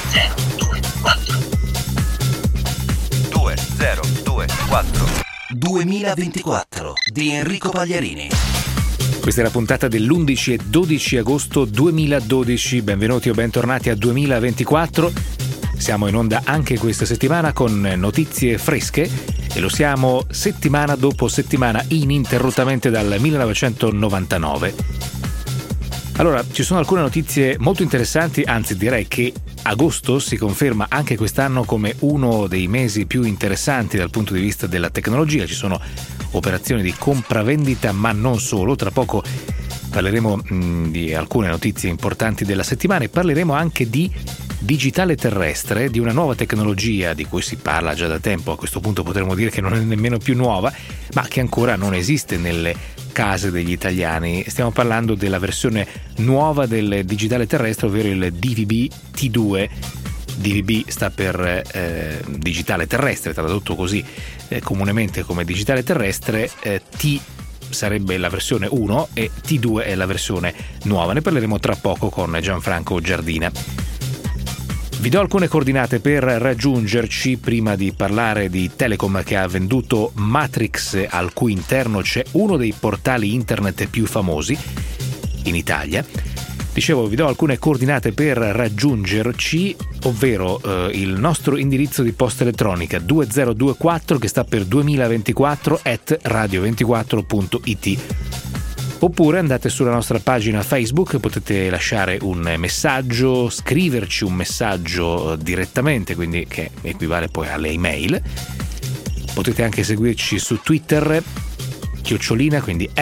2024 2024 di Enrico Pagliarini. Questa è la puntata dell'11 e 12 agosto 2012. Benvenuti o bentornati a 2024. Siamo in onda anche questa settimana con notizie fresche e lo siamo settimana dopo settimana ininterrottamente dal 1999. Allora, ci sono alcune notizie molto interessanti, anzi direi che agosto si conferma anche quest'anno come uno dei mesi più interessanti dal punto di vista della tecnologia. Ci sono operazioni di compravendita, ma non solo. Tra poco parleremo di alcune notizie importanti della settimana e parleremo anche di digitale terrestre, di una nuova tecnologia di cui si parla già da tempo. A questo punto potremmo dire che non è nemmeno più nuova, ma che ancora non esiste nelle case degli italiani. Stiamo parlando della versione nuova del digitale terrestre, ovvero il DVB T2. DVB sta per digitale terrestre, tradotto così comunemente come digitale terrestre. T sarebbe la versione 1 e T2 è la versione nuova. Ne parleremo tra poco con Gianfranco Giardina. Vi do alcune coordinate per raggiungerci prima di parlare di Telecom che ha venduto Matrix, al cui interno c'è uno dei portali internet più famosi in Italia. Dicevo, vi do alcune coordinate per raggiungerci, ovvero il nostro indirizzo di posta elettronica 2024, che sta per 2024 @radio24.it. Oppure andate sulla nostra pagina Facebook, potete lasciare un messaggio, scriverci un messaggio direttamente, quindi che equivale poi alle email. Potete anche seguirci su Twitter, @, quindi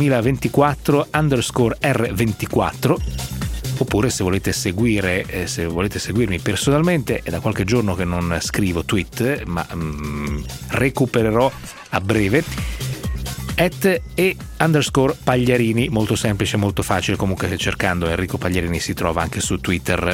@2024_R24. Oppure se volete seguirmi personalmente, è da qualche giorno che non scrivo tweet, ma recupererò a breve. @Pagliarini, molto semplice, molto facile. Comunque cercando Enrico Pagliarini si trova anche su Twitter.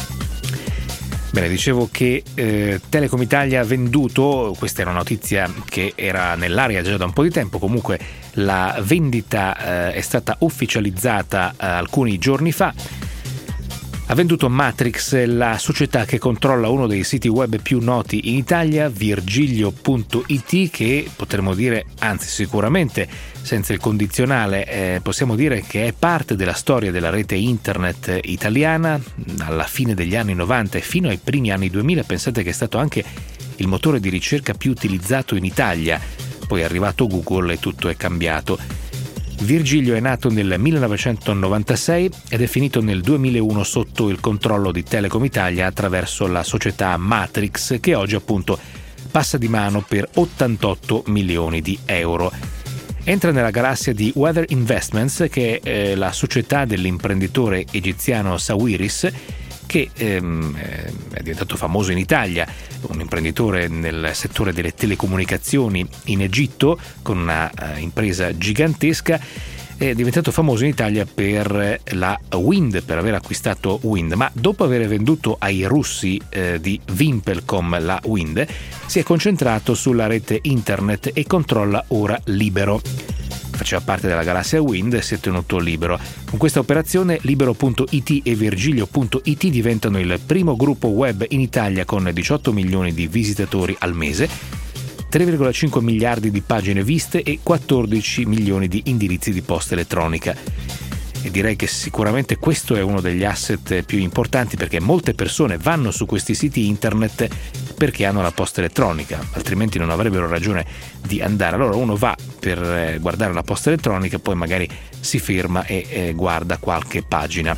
Bene, dicevo che Telecom Italia ha venduto, questa è una notizia che era nell'aria già da un po' di tempo, comunque la vendita è stata ufficializzata alcuni giorni fa. Ha venduto Matrix, la società che controlla uno dei siti web più noti in Italia, Virgilio.it, che potremmo dire, anzi sicuramente senza il condizionale, possiamo dire che è parte della storia della rete internet italiana alla fine degli anni 90 e fino ai primi anni 2000. Pensate che è stato anche il motore di ricerca più utilizzato in Italia, poi è arrivato Google e tutto è cambiato. Virgilio è nato nel 1996 ed è finito nel 2001 sotto il controllo di Telecom Italia attraverso la società Matrix, che oggi appunto passa di mano per 88 milioni di euro. Entra nella galassia di Weather Investments, che è la società dell'imprenditore egiziano Sawiris, che è diventato famoso in Italia, un imprenditore nel settore delle telecomunicazioni in Egitto, con una impresa gigantesca. È diventato famoso in Italia per la Wind, per aver acquistato Wind, ma dopo aver venduto ai russi di Vimpelcom la Wind, si è concentrato sulla rete internet e controlla ora Libero. Faceva parte della galassia Wind e si è tenuto Libero. Con questa operazione Libero.it e Virgilio.it diventano il primo gruppo web in Italia con 18 milioni di visitatori al mese, 3,5 miliardi di pagine viste e 14 milioni di indirizzi di posta elettronica. E direi che sicuramente questo è uno degli asset più importanti, perché molte persone vanno su questi siti internet perché hanno la posta elettronica, altrimenti non avrebbero ragione di andare. Allora uno va per guardare la posta elettronica, poi magari si ferma e guarda qualche pagina.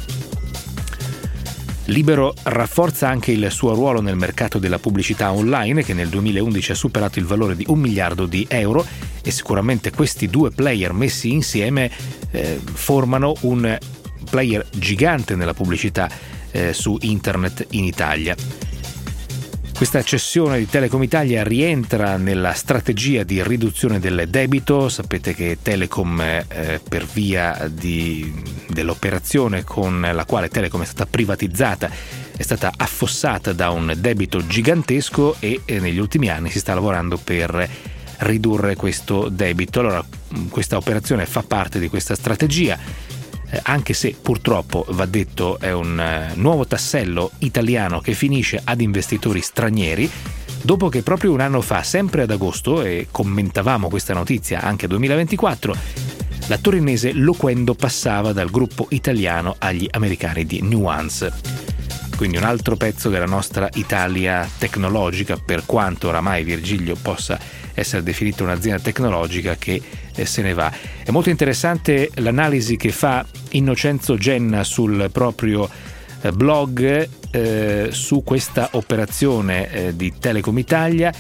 Libero rafforza anche il suo ruolo nel mercato della pubblicità online, che nel 2011 ha superato il valore di 1 miliardo di euro, e sicuramente questi due player messi insieme formano un player gigante nella pubblicità su internet in Italia. Questa cessione di Telecom Italia rientra nella strategia di riduzione del debito. Sapete che Telecom, per via dell'operazione con la quale Telecom è stata privatizzata, è stata affossata da un debito gigantesco e negli ultimi anni si sta lavorando per ridurre questo debito. Allora, questa operazione fa parte di questa strategia. anche se purtroppo, va detto, è un nuovo tassello italiano che finisce ad investitori stranieri, dopo che proprio un anno fa, sempre ad agosto, e commentavamo questa notizia anche 2024, la torinese Loquendo passava dal gruppo italiano agli americani di Nuance. Quindi un altro pezzo della nostra Italia tecnologica, per quanto oramai Virgilio possa essere definita un'azienda tecnologica che se ne va. È molto interessante l'analisi che fa Innocenzo Genna sul proprio blog su questa operazione di Telecom Italia,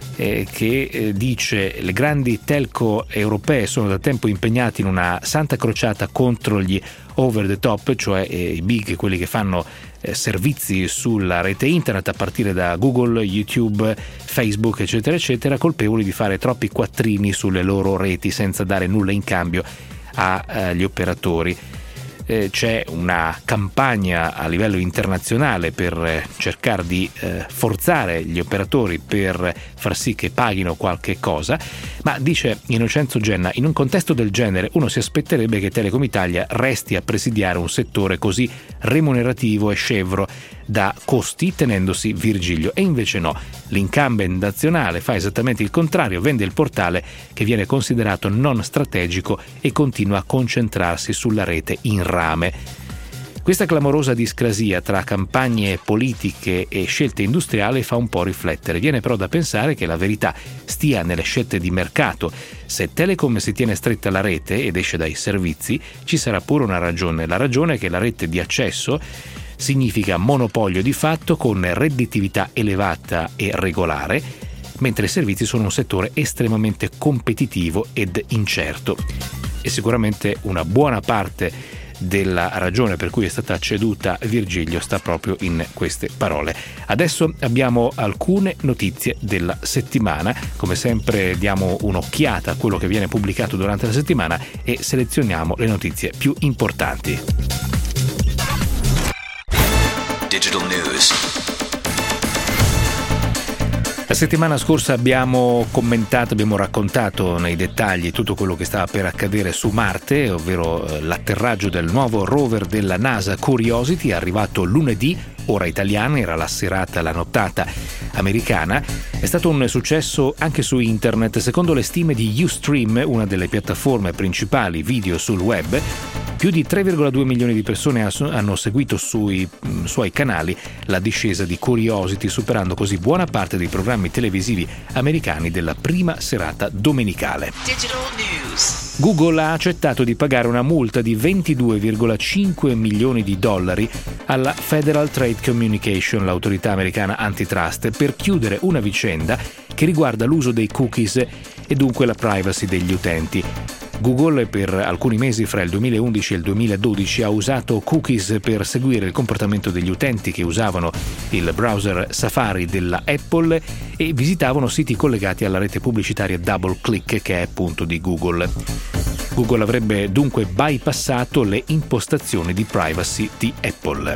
che dice: le grandi telco europee sono da tempo impegnati in una santa crociata contro gli over the top, cioè i big, quelli che fanno servizi sulla rete internet a partire da Google, YouTube, Facebook, eccetera eccetera, colpevoli di fare troppi quattrini sulle loro reti senza dare nulla in cambio agli operatori. C'è una campagna a livello internazionale per cercare di forzare gli operatori per far sì che paghino qualche cosa, ma dice Innocenzo Genna: in un contesto del genere uno si aspetterebbe che Telecom Italia resti a presidiare un settore così remunerativo e scevro da costi, tenendosi Virgilio, e invece no, l'incumbent nazionale fa esattamente il contrario, vende il portale che viene considerato non strategico e continua a concentrarsi sulla rete in rame. Questa clamorosa discrasia tra campagne politiche e scelte industriali fa un po' riflettere. Viene però da pensare che la verità stia nelle scelte di mercato. Se Telecom si tiene stretta alla rete ed esce dai servizi, ci sarà pure una ragione. La ragione è che la rete di accesso significa monopolio di fatto con redditività elevata e regolare, mentre i servizi sono un settore estremamente competitivo ed incerto. E sicuramente una buona parte della ragione per cui è stata ceduta Virgilio sta proprio in queste parole. Adesso abbiamo alcune notizie della settimana. Come sempre diamo un'occhiata a quello che viene pubblicato durante la settimana e selezioniamo le notizie più importanti. Digital News. La settimana scorsa abbiamo raccontato nei dettagli tutto quello che stava per accadere su Marte, ovvero l'atterraggio del nuovo rover della NASA Curiosity, arrivato lunedì, ora italiana, era la serata, la nottata americana. È stato un successo anche su internet. Secondo le stime di Ustream, una delle piattaforme principali video sul web, più di 3,2 milioni di persone hanno seguito sui suoi canali la discesa di Curiosity, superando così buona parte dei programmi televisivi americani della prima serata domenicale. Digital News. Google ha accettato di pagare una multa di $22,5 milioni alla Federal Trade Communication, l'autorità americana antitrust, per chiudere una vicenda che riguarda l'uso dei cookies e dunque la privacy degli utenti. Google per alcuni mesi fra il 2011 e il 2012 ha usato cookies per seguire il comportamento degli utenti che usavano il browser Safari della Apple e visitavano siti collegati alla rete pubblicitaria DoubleClick, che è appunto di Google. Google avrebbe dunque bypassato le impostazioni di privacy di Apple.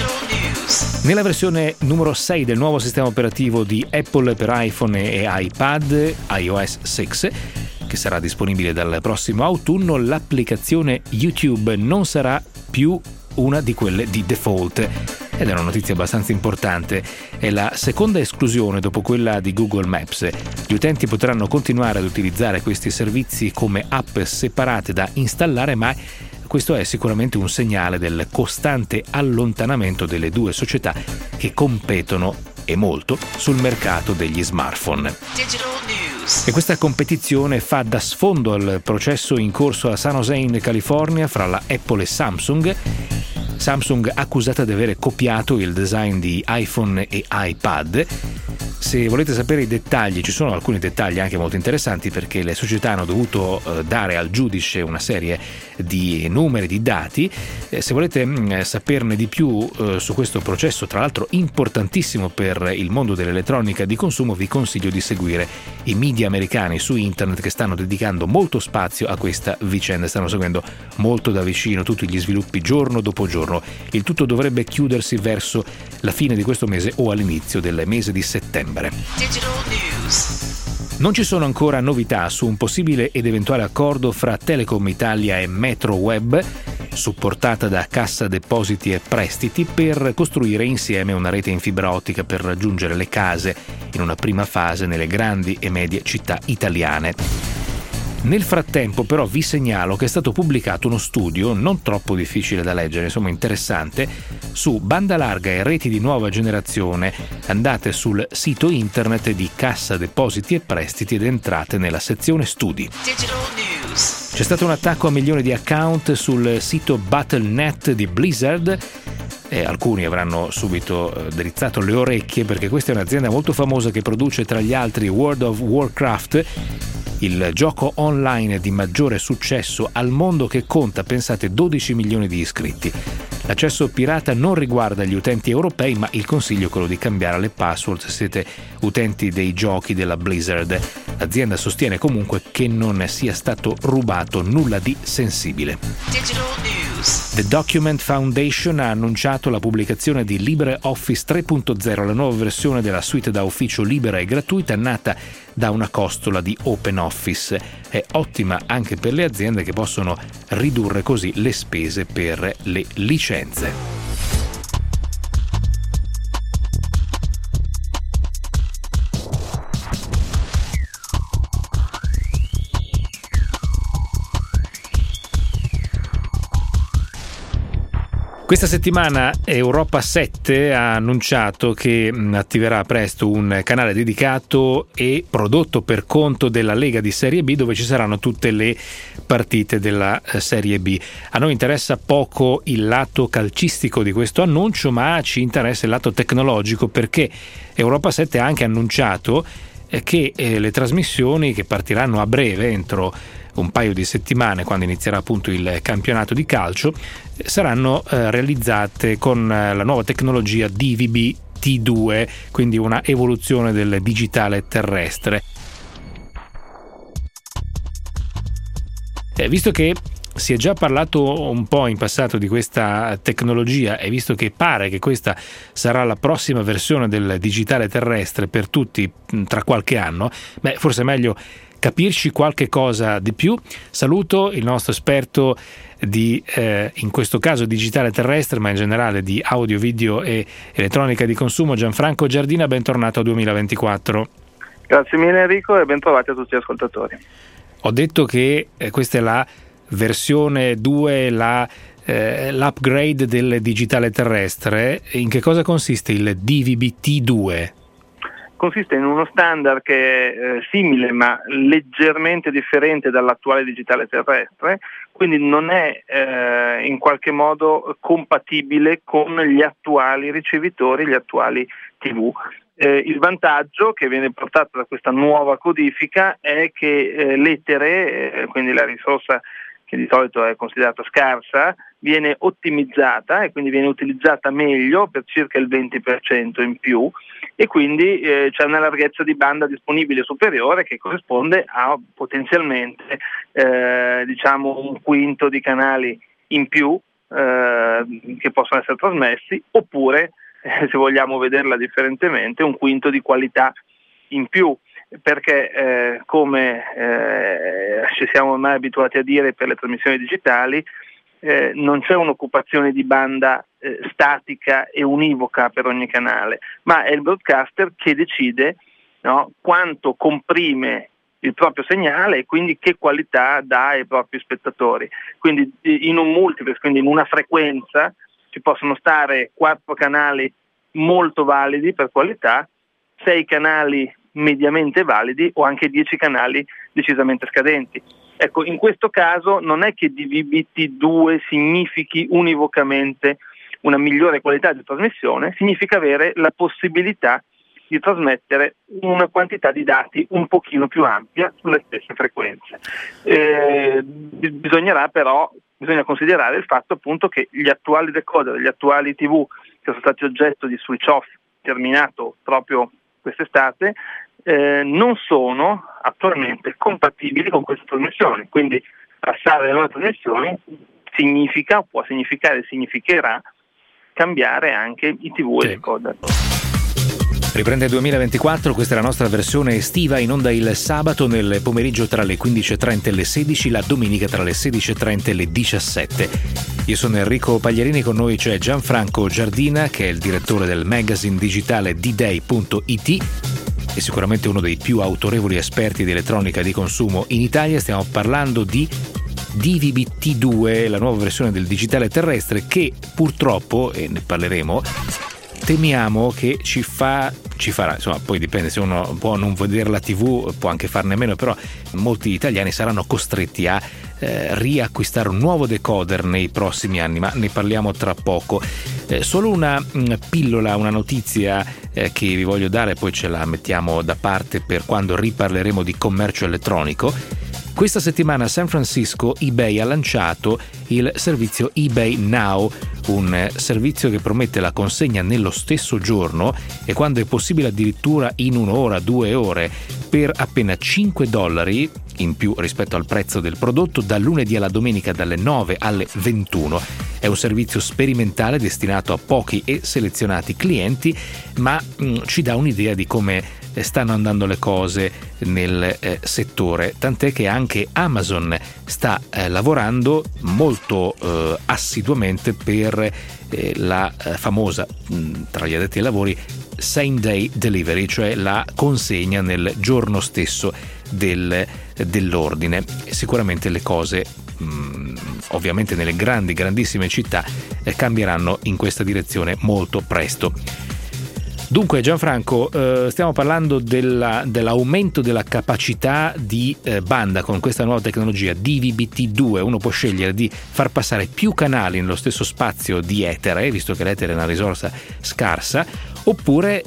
Nella versione numero 6 del nuovo sistema operativo di Apple per iPhone e iPad, iOS 6, che sarà disponibile dal prossimo autunno, l'applicazione YouTube non sarà più una di quelle di default. Ed è una notizia abbastanza importante. È la seconda esclusione dopo quella di Google Maps. Gli utenti potranno continuare ad utilizzare questi servizi come app separate da installare, ma questo è sicuramente un segnale del costante allontanamento delle due società che competono e molto sul mercato degli smartphone. E questa competizione fa da sfondo al processo in corso a San Jose in California fra la Apple e Samsung. Samsung accusata di avere copiato il design di iPhone e iPad. Se volete sapere i dettagli, ci sono alcuni dettagli anche molto interessanti, perché le società hanno dovuto dare al giudice una serie di numeri, di dati. Se volete saperne di più su questo processo, tra l'altro importantissimo per il mondo dell'elettronica di consumo, vi consiglio di seguire i media americani su internet che stanno dedicando molto spazio a questa vicenda, stanno seguendo molto da vicino tutti gli sviluppi giorno dopo giorno. Il tutto dovrebbe chiudersi verso la fine di questo mese o all'inizio del mese di settembre. Non ci sono ancora novità su un possibile ed eventuale accordo fra Telecom Italia e Metro Web. supportata da Cassa Depositi e Prestiti, per costruire insieme una rete in fibra ottica per raggiungere le case in una prima fase nelle grandi e medie città italiane. Nel frattempo però vi segnalo che è stato pubblicato uno studio non troppo difficile da leggere, insomma interessante, su banda larga e reti di nuova generazione. Andate sul sito internet di Cassa Depositi e Prestiti ed entrate nella sezione studi. C'è stato un attacco a milioni di account sul sito Battle.net di Blizzard e alcuni avranno subito drizzato le orecchie, perché questa è un'azienda molto famosa che produce tra gli altri World of Warcraft, il gioco online di maggiore successo al mondo, che conta, pensate, 12 milioni di iscritti. L'accesso pirata non riguarda gli utenti europei, ma il consiglio è quello di cambiare le password se siete utenti dei giochi della Blizzard. L'azienda sostiene comunque che non sia stato rubato nulla di sensibile. The Document Foundation ha annunciato la pubblicazione di LibreOffice 3.0, la nuova versione della suite da ufficio libera e gratuita nata da una costola di OpenOffice. È ottima anche per le aziende, che possono ridurre così le spese per le licenze. Questa settimana Europa 7 ha annunciato che attiverà presto un canale dedicato e prodotto per conto della Lega di Serie B, dove ci saranno tutte le partite della Serie B. A noi interessa poco il lato calcistico di questo annuncio, ma ci interessa il lato tecnologico, perché Europa 7 ha anche annunciato che le trasmissioni che partiranno a breve, entro un paio di settimane, quando inizierà appunto il campionato di calcio, saranno realizzate con la nuova tecnologia DVB T2, quindi una evoluzione del digitale terrestre. Visto che si è già parlato un po' in passato di questa tecnologia, e visto che pare che questa sarà la prossima versione del digitale terrestre per tutti tra qualche anno, forse è meglio capirci qualche cosa di più. Saluto il nostro esperto di, in questo caso, digitale terrestre, ma in generale di audio, video e elettronica di consumo, Gianfranco Giardina. Bentornato a 2024. Grazie mille Enrico e ben trovati a tutti gli ascoltatori. Ho detto che questa è la versione 2, l'upgrade del digitale terrestre. In che cosa consiste il DVB-T2? Consiste in uno standard che è simile ma leggermente differente dall'attuale digitale terrestre, quindi non è in qualche modo compatibile con gli attuali ricevitori, gli attuali TV. Il vantaggio che viene portato da questa nuova codifica è che l'etere, quindi la risorsa che di solito è considerata scarsa, viene ottimizzata e quindi viene utilizzata meglio per circa il 20% in più, e quindi c'è una larghezza di banda disponibile superiore che corrisponde a potenzialmente un quinto di canali in più che possono essere trasmessi, oppure se vogliamo vederla differentemente, un quinto di qualità in più, perché come ci siamo ormai abituati a dire per le trasmissioni digitali, non c'è un'occupazione di banda statica e univoca per ogni canale, ma è il broadcaster che decide, no, quanto comprime il proprio segnale e quindi che qualità dà ai propri spettatori. Quindi in un multiplex, quindi in una frequenza, ci possono stare 4 canali molto validi per qualità, 6 canali mediamente validi o anche 10 canali decisamente scadenti. Ecco, in questo caso non è che DVB-T2 significhi univocamente una migliore qualità di trasmissione, significa avere la possibilità di trasmettere una quantità di dati un pochino più ampia sulle stesse frequenze. Bisogna considerare il fatto appunto che gli attuali decoder, gli attuali TV che sono stati oggetto di switch off terminato proprio quest'estate, non sono attualmente compatibili con queste trasmissioni, quindi passare alle nuove trasmissioni significherà cambiare anche i TV e i decoder. Riprende il 2024, questa è la nostra versione estiva, in onda il sabato nel pomeriggio tra le 15.30 e le 16, la domenica tra le 16.30 e le 17. Io sono Enrico Pagliarini, con noi c'è Gianfranco Giardina, che è il direttore del magazine digitale D-Day.it e sicuramente uno dei più autorevoli esperti di elettronica di consumo in Italia. Stiamo parlando di DVB-T2, la nuova versione del digitale terrestre che purtroppo, e ne parleremo, temiamo che ci farà, insomma, poi dipende, se uno può non vedere la TV può anche farne meno, però molti italiani saranno costretti a riacquistare un nuovo decoder nei prossimi anni, ma ne parliamo tra poco. Solo una pillola, una notizia che vi voglio dare, poi ce la mettiamo da parte per quando riparleremo di commercio elettronico. Questa settimana a San Francisco eBay ha lanciato il servizio eBay Now, un servizio che promette la consegna nello stesso giorno e quando è possibile addirittura in 1 ora, 2 ore, per appena $5 in più rispetto al prezzo del prodotto, dal lunedì alla domenica dalle 9 alle 21. È un servizio sperimentale destinato a pochi e selezionati clienti, ma ci dà un'idea di come stanno andando le cose nel settore, tant'è che anche Amazon sta lavorando molto assiduamente per la famosa, tra gli addetti ai lavori, same day delivery, cioè la consegna nel giorno stesso dell'ordine. Sicuramente le cose ovviamente nelle grandissime città cambieranno in questa direzione molto presto. Dunque Gianfranco, stiamo parlando dell'aumento della capacità di banda con questa nuova tecnologia DVB-T2. Uno può scegliere di far passare più canali nello stesso spazio di etere, visto che l'etere è una risorsa scarsa, oppure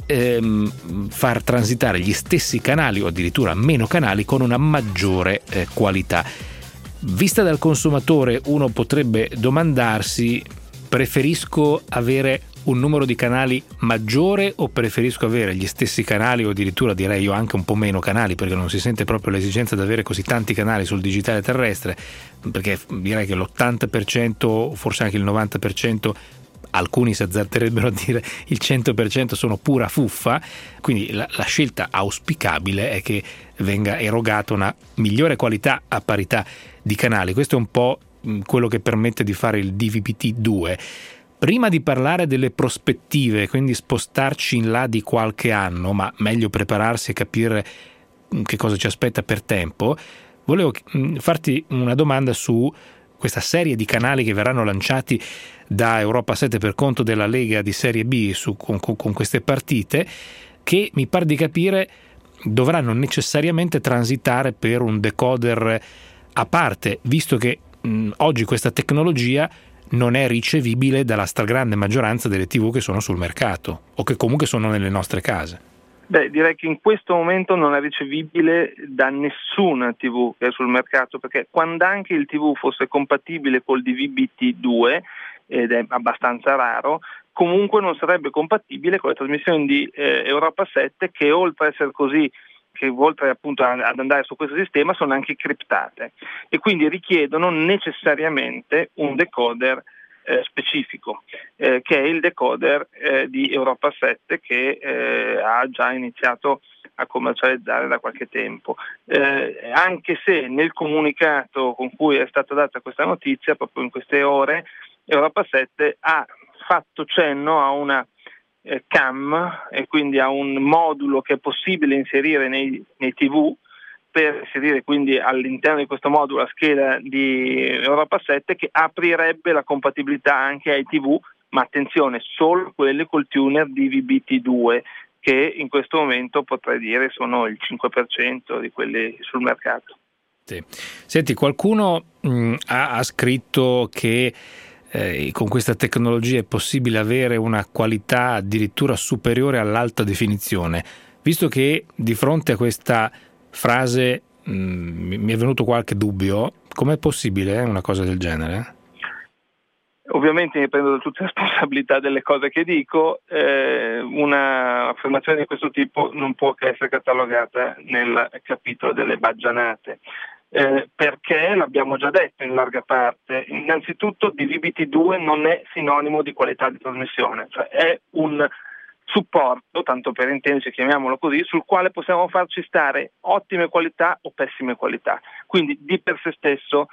far transitare gli stessi canali o addirittura meno canali con una maggiore qualità. Vista dal consumatore, uno potrebbe domandarsi: preferisco avere un numero di canali maggiore o preferisco avere gli stessi canali, o addirittura direi io anche un po' meno canali, perché non si sente proprio l'esigenza di avere così tanti canali sul digitale terrestre, perché direi che l'80%, forse anche il 90%, alcuni si azzarderebbero a dire il 100% sono pura fuffa. Quindi la scelta auspicabile è che venga erogata una migliore qualità a parità di canali. Questo è un po' quello che permette di fare il DVB-T2. Prima di parlare delle prospettive, quindi spostarci in là di qualche anno, ma meglio prepararsi e capire che cosa ci aspetta per tempo, volevo farti una domanda su questa serie di canali che verranno lanciati da Europa 7 per conto della Lega di Serie B con queste partite, che mi par di capire dovranno necessariamente transitare per un decoder a parte, visto che oggi questa tecnologia non è ricevibile dalla stragrande maggioranza delle TV che sono sul mercato o che comunque sono nelle nostre case. Beh, direi che in questo momento non è ricevibile da nessuna TV che è sul mercato, perché quando anche il TV fosse compatibile col DVB-T2, ed è abbastanza raro, comunque non sarebbe compatibile con le trasmissioni di Europa 7, che oltre a essere così, che oltre appunto ad andare su questo sistema sono anche criptate e quindi richiedono necessariamente un decoder specifico, che è il decoder di Europa 7, che ha già iniziato a commercializzare da qualche tempo, anche se nel comunicato con cui è stata data questa notizia, proprio in queste ore, Europa 7 ha fatto cenno a una CAM e quindi a un modulo che è possibile inserire nei TV, per inserire quindi all'interno di questo modulo la scheda di Europa 7, che aprirebbe la compatibilità anche ai TV, ma attenzione, solo quelle col tuner DVB-T2, che in questo momento potrei dire sono il 5% di quelli sul mercato. Sì. Senti, qualcuno ha scritto che con questa tecnologia è possibile avere una qualità addirittura superiore all'alta definizione. Visto che di fronte a questa frase mi è venuto qualche dubbio, com'è possibile una cosa del genere? Ovviamente mi prendo tutte le responsabilità delle cose che dico, una affermazione di questo tipo non può che essere catalogata nel capitolo delle baggianate. Perché l'abbiamo già detto in larga parte. Innanzitutto DVB-T2 non è sinonimo di qualità di trasmissione, cioè è un supporto, tanto per intenderci, chiamiamolo così, sul quale possiamo farci stare ottime qualità o pessime qualità. Quindi di per sé stesso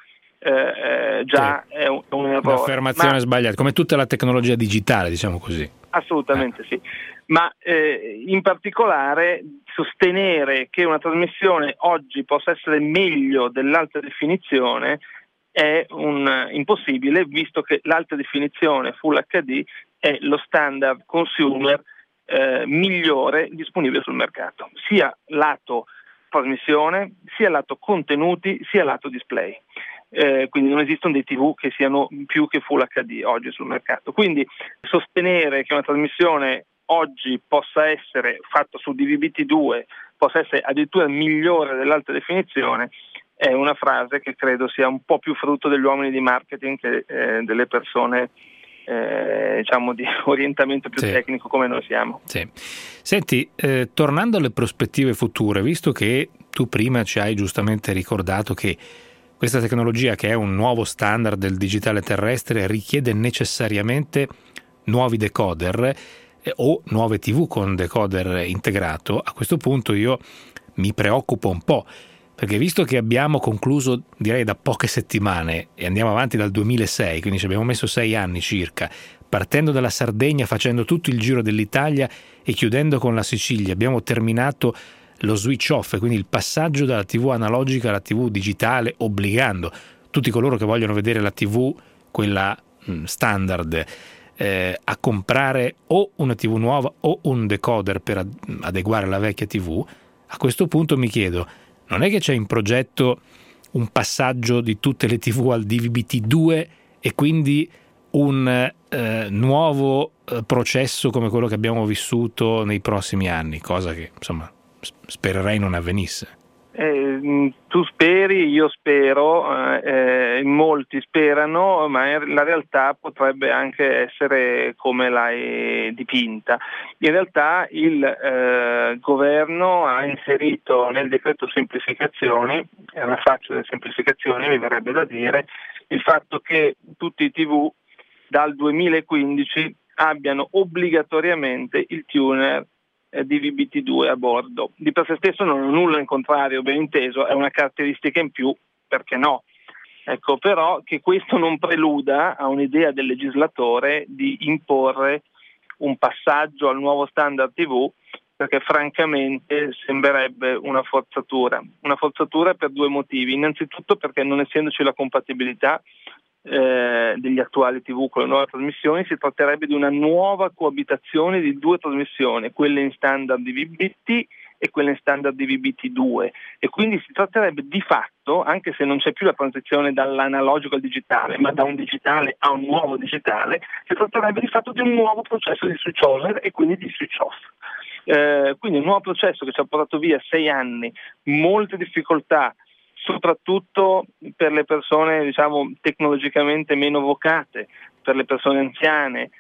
già sì, è un errore. Un'affermazione sbagliata, come tutta la tecnologia digitale, diciamo così. Assolutamente sì, ma in particolare sostenere che una trasmissione oggi possa essere meglio dell'alta definizione è impossibile, visto che l'alta definizione Full HD è lo standard consumer migliore disponibile sul mercato, sia lato trasmissione, sia lato contenuti, sia lato display. Quindi non esistono dei TV che siano più che Full HD oggi sul mercato. Quindi sostenere che una trasmissione oggi possa essere fatta su DVB-T2, possa essere addirittura migliore dell'alta definizione, è una frase che credo sia un po' più frutto degli uomini di marketing che delle persone diciamo di orientamento più tecnico come noi siamo. Sì. Senti, tornando alle prospettive future, visto che tu prima ci hai giustamente ricordato che questa tecnologia, che è un nuovo standard del digitale terrestre, richiede necessariamente nuovi decoder o nuove TV con decoder integrato, a questo punto io mi preoccupo un po', perché visto che abbiamo concluso, direi da poche settimane, e andiamo avanti dal 2006, quindi ci abbiamo messo 6 anni circa, partendo dalla Sardegna, facendo tutto il giro dell'Italia e chiudendo con la Sicilia, abbiamo terminato lo switch off, quindi il passaggio dalla TV analogica alla TV digitale, obbligando tutti coloro che vogliono vedere la TV, quella standard, a comprare o una TV nuova o un decoder per adeguare la vecchia TV. A questo punto mi chiedo, non è che c'è in progetto un passaggio di tutte le TV al DVB-T2 e quindi un nuovo processo come quello che abbiamo vissuto nei prossimi anni, cosa che insomma spererei non avvenisse? Tu speri, io spero, molti sperano, ma la realtà potrebbe anche essere come l'hai dipinta. In realtà il governo ha inserito nel decreto semplificazioni, è una faccia delle semplificazioni, mi verrebbe da dire, il fatto che tutti i TV dal 2015 abbiano obbligatoriamente il tuner DVB-T2 a bordo. Di per sé stesso non ho nulla in contrario, ben inteso, è una caratteristica in più, perché no? Ecco, però che questo non preluda a un'idea del legislatore di imporre un passaggio al nuovo standard TV, perché francamente sembrerebbe una forzatura per due motivi. Innanzitutto perché non essendoci la compatibilità degli attuali TV con le nuove trasmissioni, si tratterebbe di una nuova coabitazione di due trasmissioni, quelle in standard DVB-T e quelle in standard DVB-T2, e quindi si tratterebbe di fatto, anche se non c'è più la transizione dall'analogico al digitale, ma da un digitale a un nuovo digitale, si tratterebbe di fatto di un nuovo processo di switch over e quindi di switch off. Quindi un nuovo processo che ci ha portato via 6 anni, molte difficoltà, soprattutto per le persone diciamo tecnologicamente meno vocate, per le persone anziane,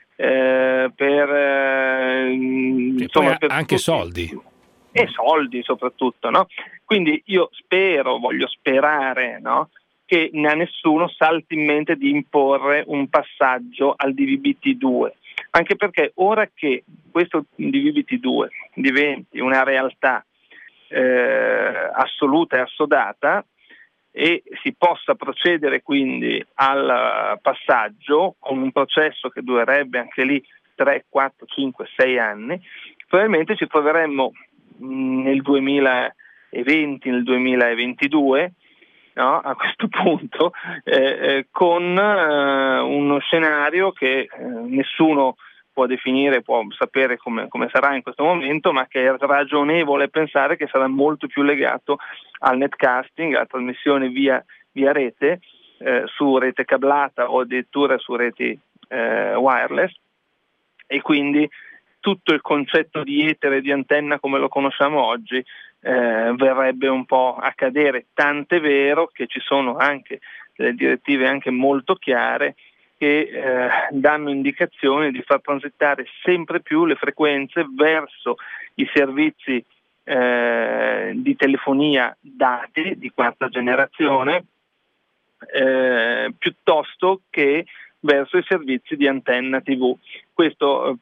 insomma per anche tutti. Soldi E soldi soprattutto, no? Quindi io voglio sperare, no? Che a nessuno salti in mente di imporre un passaggio al DVB-T2, anche perché ora che questo DVB-T2 diventi una realtà assoluta e assodata e si possa procedere quindi al passaggio con un processo che durerebbe anche lì 3, 4, 5, 6 anni, probabilmente ci troveremmo nel 2020, nel 2022, no, a questo punto con uno scenario che nessuno può definire, può sapere come sarà in questo momento, ma che è ragionevole pensare che sarà molto più legato al netcasting, alla trasmissione via rete, su rete cablata o addirittura su reti wireless, e quindi tutto il concetto di etere e di antenna come lo conosciamo oggi verrebbe un po' a cadere, tant'è vero che ci sono anche delle direttive anche molto chiare che danno indicazioni di far transitare sempre più le frequenze verso i servizi di telefonia dati di quarta generazione piuttosto che verso i servizi di antenna TV. Questo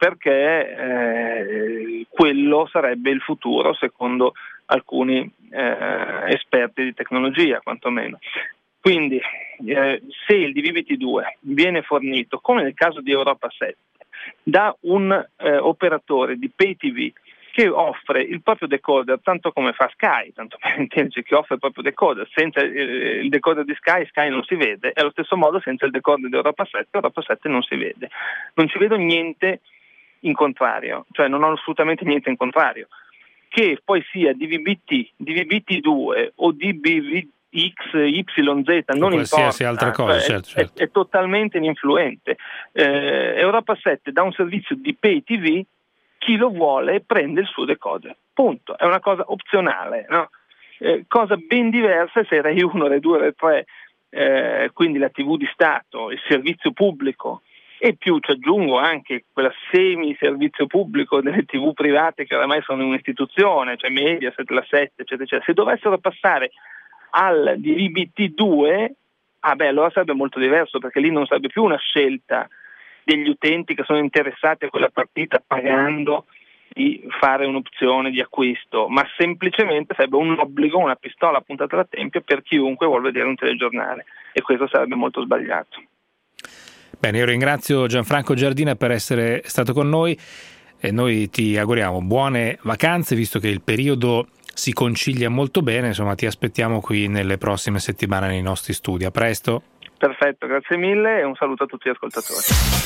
perché quello sarebbe il futuro, secondo alcuni esperti di tecnologia, quantomeno. Quindi se il DVB-T2 viene fornito, come nel caso di Europa 7, da un operatore di pay TV che offre il proprio decoder, tanto come fa Sky, tanto per intenderci, che offre il proprio decoder, senza il decoder di Sky non si vede, e allo stesso modo senza il decoder di Europa 7 non si vede. Non ci vedo niente in contrario, cioè non ho assolutamente niente in contrario. Che poi sia DVB-T, DVB-T2 o DVB-X, YZ, non qualsiasi importa, altra cosa, certo. È totalmente ininfluente. Europa 7 dà un servizio di pay TV, chi lo vuole prende il suo decoder, punto. È una cosa opzionale, no? Cosa ben diversa se Rai 1, Rai 2, Rai 3, quindi la TV di Stato, il servizio pubblico, e più ci aggiungo anche quella semi-servizio pubblico delle TV private che oramai sono un'istituzione, cioè Mediaset, la 7, eccetera, eccetera. Se dovessero passare al DVB-T2, allora sarebbe molto diverso, perché lì non sarebbe più una scelta degli utenti che sono interessati a quella partita pagando di fare un'opzione di acquisto, ma semplicemente sarebbe un obbligo, una pistola puntata alla tempia per chiunque vuole vedere un telegiornale, e questo sarebbe molto sbagliato. Bene, io ringrazio Gianfranco Giardina per essere stato con noi e noi ti auguriamo buone vacanze, visto che il periodo si concilia molto bene, insomma ti aspettiamo qui nelle prossime settimane nei nostri studi. A presto. Perfetto, grazie mille e un saluto a tutti gli ascoltatori.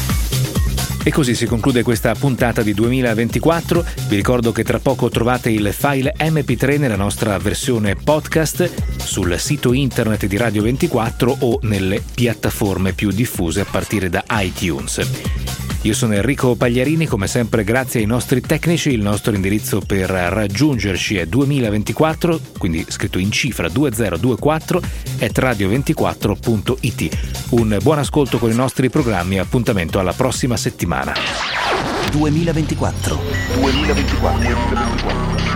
E così si conclude questa puntata di 2024. Vi ricordo che tra poco trovate il file MP3 nella nostra versione podcast sul sito internet di Radio 24 o nelle piattaforme più diffuse a partire da iTunes. Io sono Enrico Pagliarini, come sempre grazie ai nostri tecnici. Il nostro indirizzo per raggiungerci è 2024, quindi scritto in cifra 2024 @radio24.it. Un buon ascolto con i nostri programmi e appuntamento alla prossima settimana. 2024.